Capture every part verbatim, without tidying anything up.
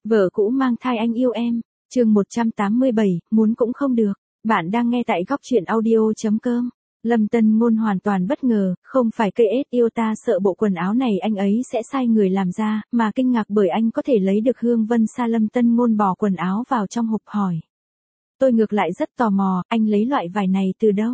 Vợ cũ mang thai anh yêu em, chương một trăm tám mươi bảy, muốn cũng không được. Bạn đang nghe tại góc truyện audio chấm com. Lâm Tân Ngôn hoàn toàn bất ngờ, không phải cây ết yêu ta sợ bộ quần áo này anh ấy sẽ sai người làm ra, mà kinh ngạc bởi anh có thể lấy được hương vân sa. Lâm Tân Ngôn bỏ quần áo vào trong hộp hỏi. Tôi ngược lại rất tò mò, anh lấy loại vải này từ đâu?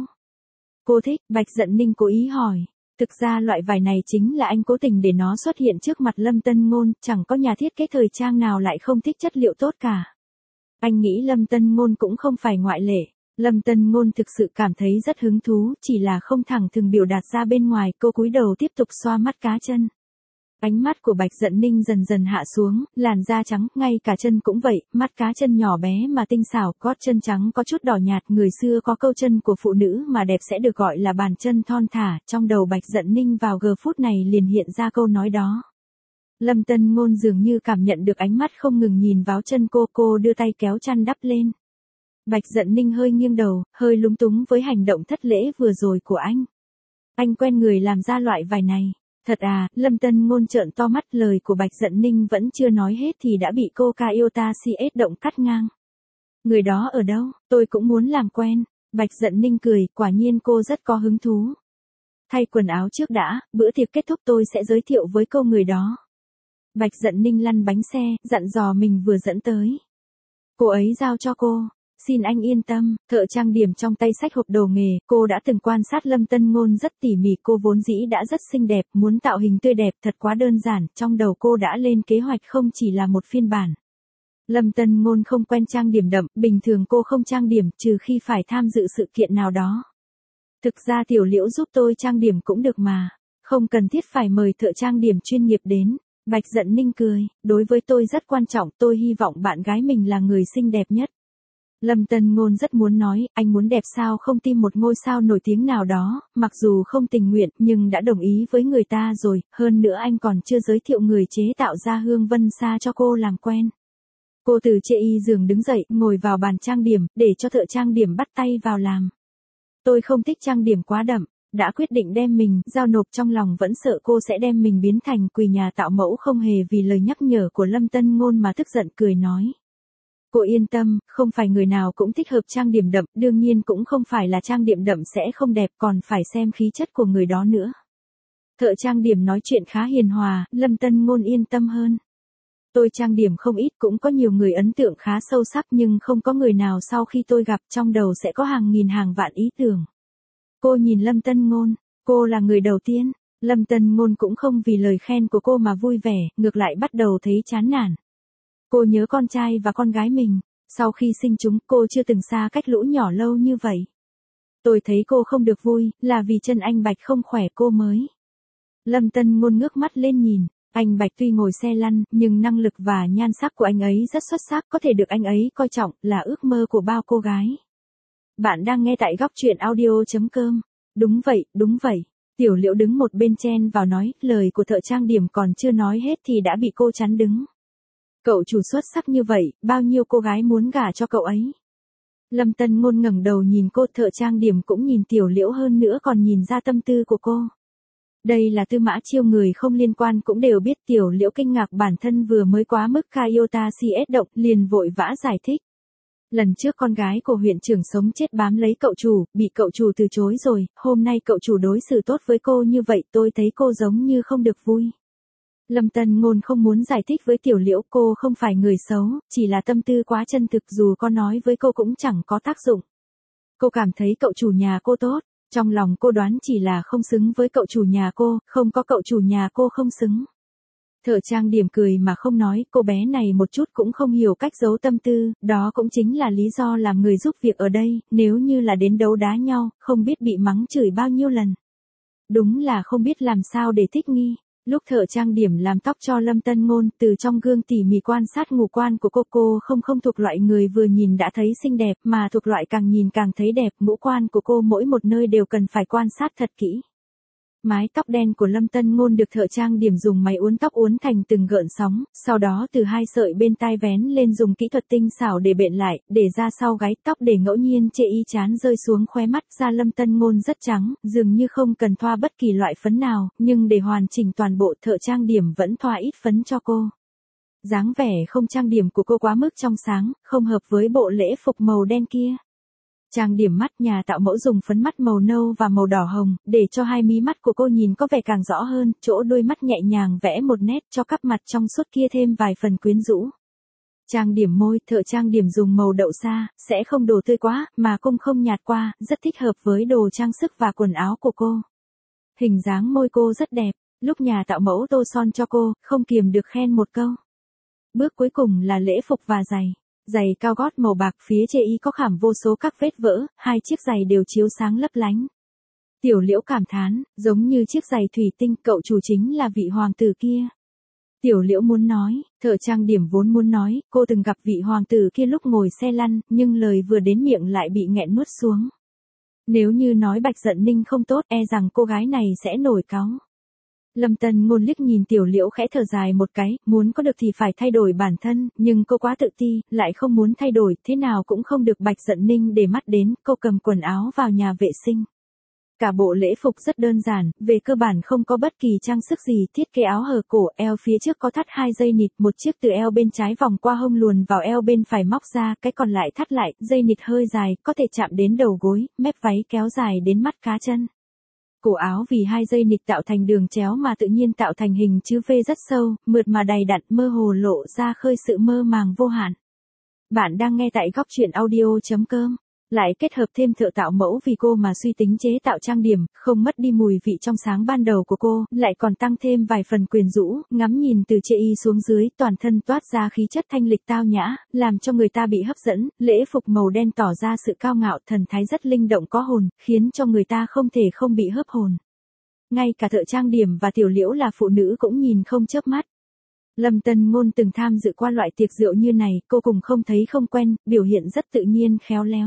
Cô thích, Bạch Dận Ninh cố ý hỏi. Thực ra loại vải này chính là anh cố tình để nó xuất hiện trước mặt Lâm Tân Ngôn, chẳng có nhà thiết kế thời trang nào lại không thích chất liệu tốt cả. Anh nghĩ Lâm Tân Ngôn cũng không phải ngoại lệ. Lâm Tân Ngôn thực sự cảm thấy rất hứng thú, chỉ là không thẳng thừng biểu đạt ra bên ngoài. Cô cúi đầu tiếp tục xoa mắt cá chân. Ánh mắt của Bạch Dận Ninh dần dần hạ xuống, làn da trắng, ngay cả chân cũng vậy, mắt cá chân nhỏ bé mà tinh xảo, gót chân trắng có chút đỏ nhạt. Người xưa có câu chân của phụ nữ mà đẹp sẽ được gọi là bàn chân thon thả, trong đầu Bạch Dận Ninh vào giờ phút này liền hiện ra câu nói đó. Lâm Tân Ngôn dường như cảm nhận được ánh mắt không ngừng nhìn vào chân cô, cô đưa tay kéo chăn đắp lên. Bạch Dận Ninh hơi nghiêng đầu, hơi lúng túng với hành động thất lễ vừa rồi của anh. Anh quen người làm ra loại vải này. Thật à, Lâm Tân Ngôn trợn to mắt, lời của Bạch Dận Ninh vẫn chưa nói hết thì đã bị cô ca yêu ta si ết động cắt ngang. Người đó ở đâu, tôi cũng muốn làm quen. Bạch Dận Ninh cười, quả nhiên cô rất có hứng thú. Thay quần áo trước đã, bữa tiệc kết thúc tôi sẽ giới thiệu với cô người đó. Bạch Dận Ninh lăn bánh xe, dặn dò mình vừa dẫn tới. Cô ấy giao cho cô. Xin anh yên tâm, thợ trang điểm trong tay xách hộp đồ nghề, cô đã từng quan sát Lâm Tân Ngôn rất tỉ mỉ, cô vốn dĩ đã rất xinh đẹp, muốn tạo hình tươi đẹp thật quá đơn giản, trong đầu cô đã lên kế hoạch không chỉ là một phiên bản. Lâm Tân Ngôn không quen trang điểm đậm, bình thường cô không trang điểm, trừ khi phải tham dự sự kiện nào đó. Thực ra Tiểu Liễu giúp tôi trang điểm cũng được mà, không cần thiết phải mời thợ trang điểm chuyên nghiệp đến. Bạch Dận Ninh cười, đối với tôi rất quan trọng, tôi hy vọng bạn gái mình là người xinh đẹp nhất. Lâm Tân Ngôn rất muốn nói, anh muốn đẹp sao không tìm một ngôi sao nổi tiếng nào đó, mặc dù không tình nguyện nhưng đã đồng ý với người ta rồi, hơn nữa anh còn chưa giới thiệu người chế tạo ra hương vân sa cho cô làm quen. Cô từ chê y giường đứng dậy, ngồi vào bàn trang điểm, để cho thợ trang điểm bắt tay vào làm. Tôi không thích trang điểm quá đậm, đã quyết định đem mình giao nộp, trong lòng vẫn sợ cô sẽ đem mình biến thành quỳ nhà tạo mẫu, không hề vì lời nhắc nhở của Lâm Tân Ngôn mà tức giận cười nói. Cô yên tâm, không phải người nào cũng thích hợp trang điểm đậm, đương nhiên cũng không phải là trang điểm đậm sẽ không đẹp, còn phải xem khí chất của người đó nữa. Thợ trang điểm nói chuyện khá hiền hòa, Lâm Tân Ngôn yên tâm hơn. Tôi trang điểm không ít, cũng có nhiều người ấn tượng khá sâu sắc, nhưng không có người nào sau khi tôi gặp trong đầu sẽ có hàng nghìn hàng vạn ý tưởng. Cô nhìn Lâm Tân Ngôn, cô là người đầu tiên. Lâm Tân Ngôn cũng không vì lời khen của cô mà vui vẻ, ngược lại bắt đầu thấy chán nản. Cô nhớ con trai và con gái mình, sau khi sinh chúng cô chưa từng xa cách lũ nhỏ lâu như vậy. Tôi thấy cô không được vui, là vì chân anh Bạch không khỏe cô mới. Lâm Tân Ngôn ngước mắt lên nhìn, anh Bạch tuy ngồi xe lăn, nhưng năng lực và nhan sắc của anh ấy rất xuất sắc, có thể được anh ấy coi trọng, là ước mơ của bao cô gái. Bạn đang nghe tại góc truyện audio chấm com. Đúng vậy, đúng vậy. Tiểu Liễu đứng một bên chen vào nói, lời của thợ trang điểm còn chưa nói hết thì đã bị cô chắn đứng. Cậu chủ xuất sắc như vậy, bao nhiêu cô gái muốn gả cho cậu ấy. Lâm Tân Ngôn ngẩng đầu nhìn cô, thợ trang điểm cũng nhìn Tiểu Liễu, hơn nữa còn nhìn ra tâm tư của cô. Đây là Tư Mã Chiêu, người không liên quan cũng đều biết. Tiểu Liễu kinh ngạc bản thân vừa mới quá mức ca yêu ta si ết động, liền vội vã giải thích. Lần trước con gái của huyện trưởng sống chết bám lấy cậu chủ, bị cậu chủ từ chối rồi, hôm nay cậu chủ đối xử tốt với cô như vậy, tôi thấy cô giống như không được vui. Lâm Tân Ngôn không muốn giải thích với Tiểu Liễu, cô không phải người xấu, chỉ là tâm tư quá chân thực, dù có nói với cô cũng chẳng có tác dụng. Cô cảm thấy cậu chủ nhà cô tốt, trong lòng cô đoán chỉ là không xứng với cậu chủ nhà cô, không có cậu chủ nhà cô không xứng. Thợ trang điểm cười mà không nói, cô bé này một chút cũng không hiểu cách giấu tâm tư, đó cũng chính là lý do làm người giúp việc ở đây, nếu như là đến đấu đá nhau, không biết bị mắng chửi bao nhiêu lần. Đúng là không biết làm sao để thích nghi. Lúc thợ trang điểm làm tóc cho Lâm Tân Ngôn, từ trong gương tỉ mỉ quan sát ngũ quan của cô, cô không không thuộc loại người vừa nhìn đã thấy xinh đẹp, mà thuộc loại càng nhìn càng thấy đẹp, ngũ quan của cô mỗi một nơi đều cần phải quan sát thật kỹ. Mái tóc đen của Lâm Tân Ngôn được thợ trang điểm dùng máy uốn tóc uốn thành từng gợn sóng, sau đó từ hai sợi bên tai vén lên dùng kỹ thuật tinh xảo để bện lại, để ra sau gáy tóc để ngẫu nhiên chê y chán rơi xuống khóe mắt. Da Lâm Tân Ngôn rất trắng, dường như không cần thoa bất kỳ loại phấn nào, nhưng để hoàn chỉnh toàn bộ thợ trang điểm vẫn thoa ít phấn cho cô. Dáng vẻ không trang điểm của cô quá mức trong sáng, không hợp với bộ lễ phục màu đen kia. Trang điểm mắt, nhà tạo mẫu dùng phấn mắt màu nâu và màu đỏ hồng, để cho hai mí mắt của cô nhìn có vẻ càng rõ hơn, chỗ đôi mắt nhẹ nhàng vẽ một nét cho cặp mặt trong suốt kia thêm vài phần quyến rũ. Trang điểm môi, thợ trang điểm dùng màu đậu sa, sẽ không đổ tươi quá, mà cũng không nhạt qua, rất thích hợp với đồ trang sức và quần áo của cô. Hình dáng môi cô rất đẹp, lúc nhà tạo mẫu tô son cho cô, không kiềm được khen một câu. Bước cuối cùng là lễ phục và giày. Giày cao gót màu bạc phía trên y có khảm vô số các vết vỡ, hai chiếc giày đều chiếu sáng lấp lánh. Tiểu Liễu cảm thán, giống như chiếc giày thủy tinh, cậu chủ chính là vị hoàng tử kia. Tiểu Liễu muốn nói, thợ trang điểm vốn muốn nói, cô từng gặp vị hoàng tử kia lúc ngồi xe lăn, nhưng lời vừa đến miệng lại bị nghẹn nuốt xuống. Nếu như nói Bạch Dận Ninh không tốt, e rằng cô gái này sẽ nổi cáu. Lâm Tân Ngôn liếc nhìn Tiểu Liễu khẽ thở dài một cái, muốn có được thì phải thay đổi bản thân, nhưng cô quá tự ti, lại không muốn thay đổi, thế nào cũng không được Bạch Dận Ninh để mắt đến, cô cầm quần áo vào nhà vệ sinh. Cả bộ lễ phục rất đơn giản, về cơ bản không có bất kỳ trang sức gì, thiết kế áo hở cổ, eo phía trước có thắt hai dây nịt, một chiếc từ eo bên trái vòng qua hông luồn vào eo bên phải móc ra, cái còn lại thắt lại, dây nịt hơi dài, có thể chạm đến đầu gối, mép váy kéo dài đến mắt cá chân. Cổ áo vì hai dây nịt tạo thành đường chéo mà tự nhiên tạo thành hình chữ V rất sâu, mượt mà đầy đặn, mơ hồ lộ ra khơi sự mơ màng vô hạn. Bạn đang nghe tại góc truyện audio chấm com. Lại kết hợp thêm thợ tạo mẫu vì cô mà suy tính chế tạo trang điểm, không mất đi mùi vị trong sáng ban đầu của cô, lại còn tăng thêm vài phần quyến rũ, ngắm nhìn từ trên y xuống dưới, toàn thân toát ra khí chất thanh lịch tao nhã, làm cho người ta bị hấp dẫn, lễ phục màu đen tỏ ra sự cao ngạo, thần thái rất linh động có hồn, khiến cho người ta không thể không bị hấp hồn. Ngay cả thợ trang điểm và Tiểu Liễu là phụ nữ cũng nhìn không chớp mắt. Lâm Tân Ngôn từng tham dự qua loại tiệc rượu như này, cô cùng không thấy không quen, biểu hiện rất tự nhiên khéo léo.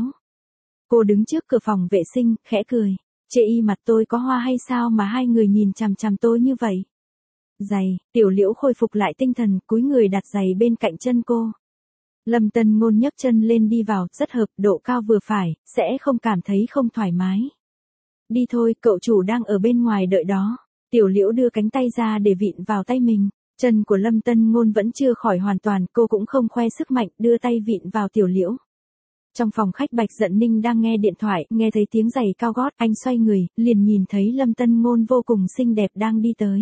Cô đứng trước cửa phòng vệ sinh, khẽ cười. Chê y mặt tôi có hoa hay sao mà hai người nhìn chằm chằm tôi như vậy? Giày, Tiểu Liễu khôi phục lại tinh thần, cúi người đặt giày bên cạnh chân cô. Lâm Tân Ngôn nhấc chân lên đi vào, rất hợp, độ cao vừa phải, sẽ không cảm thấy không thoải mái. Đi thôi, cậu chủ đang ở bên ngoài đợi đó. Tiểu Liễu đưa cánh tay ra để vịn vào tay mình. Chân của Lâm Tân Ngôn vẫn chưa khỏi hoàn toàn, cô cũng không khoe sức mạnh, đưa tay vịn vào Tiểu Liễu. Trong phòng khách Bạch Dận Ninh đang nghe điện thoại, nghe thấy tiếng giày cao gót, anh xoay người, liền nhìn thấy Lâm Tân Ngôn vô cùng xinh đẹp đang đi tới.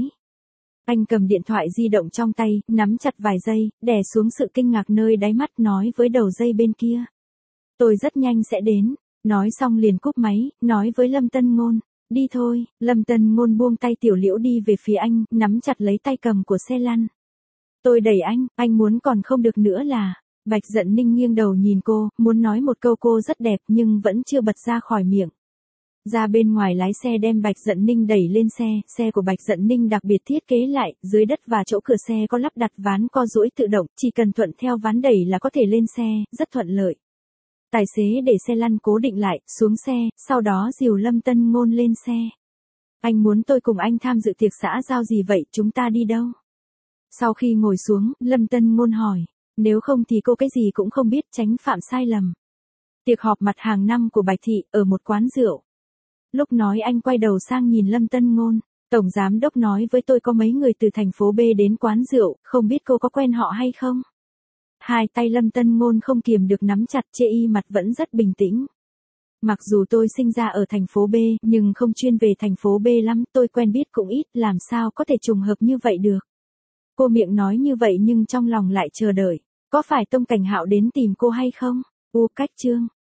Anh cầm điện thoại di động trong tay, nắm chặt vài giây, đè xuống sự kinh ngạc nơi đáy mắt, nói với đầu dây bên kia. Tôi rất nhanh sẽ đến. Nói xong liền cúp máy, nói với Lâm Tân Ngôn, đi thôi. Lâm Tân Ngôn buông tay Tiểu Liễu đi về phía anh, nắm chặt lấy tay cầm của xe lăn. Tôi đẩy anh, anh muốn còn không được nữa là... Bạch Dận Ninh nghiêng đầu nhìn cô, muốn nói một câu cô rất đẹp nhưng vẫn chưa bật ra khỏi miệng. Ra bên ngoài lái xe đem Bạch Dận Ninh đẩy lên xe, xe của Bạch Dận Ninh đặc biệt thiết kế lại, dưới đất và chỗ cửa xe có lắp đặt ván co duỗi tự động, chỉ cần thuận theo ván đẩy là có thể lên xe, rất thuận lợi. Tài xế để xe lăn cố định lại, xuống xe, sau đó dìu Lâm Tân Ngôn lên xe. Anh muốn tôi cùng anh tham dự tiệc xã giao gì vậy, chúng ta đi đâu? Sau khi ngồi xuống, Lâm Tân Ngôn hỏi. Nếu không thì cô cái gì cũng không biết, tránh phạm sai lầm. Tiệc họp mặt hàng năm của Bạch Thị, ở một quán rượu. Lúc nói anh quay đầu sang nhìn Lâm Tân Ngôn. Tổng giám đốc nói với tôi có mấy người từ thành phố B đến quán rượu, không biết cô có quen họ hay không? Hai tay Lâm Tân Ngôn không kiềm được nắm chặt, chê y mặt vẫn rất bình tĩnh. Mặc dù tôi sinh ra ở thành phố B, nhưng không chuyên về thành phố B lắm, tôi quen biết cũng ít, làm sao có thể trùng hợp như vậy được. Cô miệng nói như vậy nhưng trong lòng lại chờ đợi. Có phải Tông Cảnh Hạo đến tìm cô hay không? U cách chương.